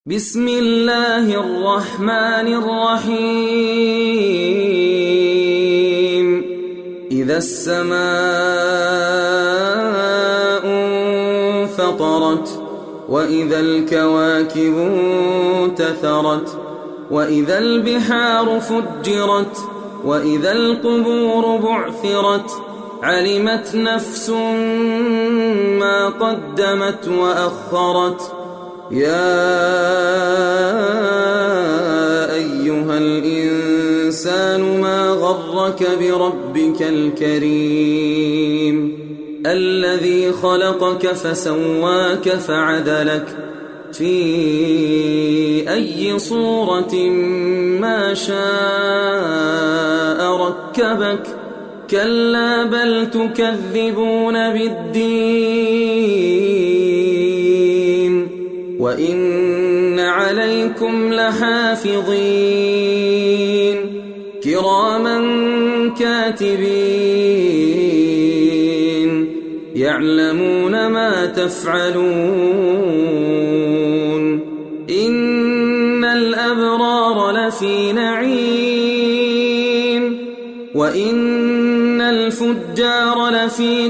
بسم الله الرحمن الرحيم إذا السماء انفطرت وإذا الكواكب انتثرت وإذا البحار فجرت وإذا القبور بعثرت علمت نفس ما قدمت وأخرت يا أيها الإنسان ما غرك بربك الكريم الذي خلقك فسواك فعدلك في أي صورة ما شاء ركبك كلا بل تكذبون بالدين وإن عليكم لحافظين كراما كاتبين يعلمون ما تفعلون إن الأبرار لفي نعيم وإن الفجار لفي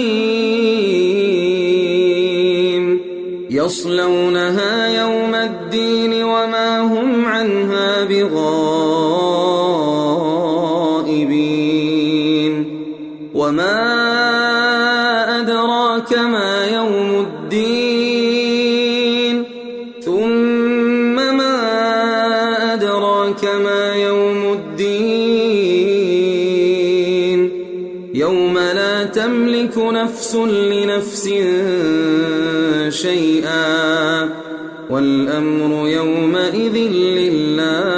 جحيم يصلونها يوم الدين وما هم عنها بغائبين وما أدراك ما يوم الدين ثم ما أدراك ما يوم الدين يوم لا تملك نفس لنفس شيئا والأمر يومئذ لله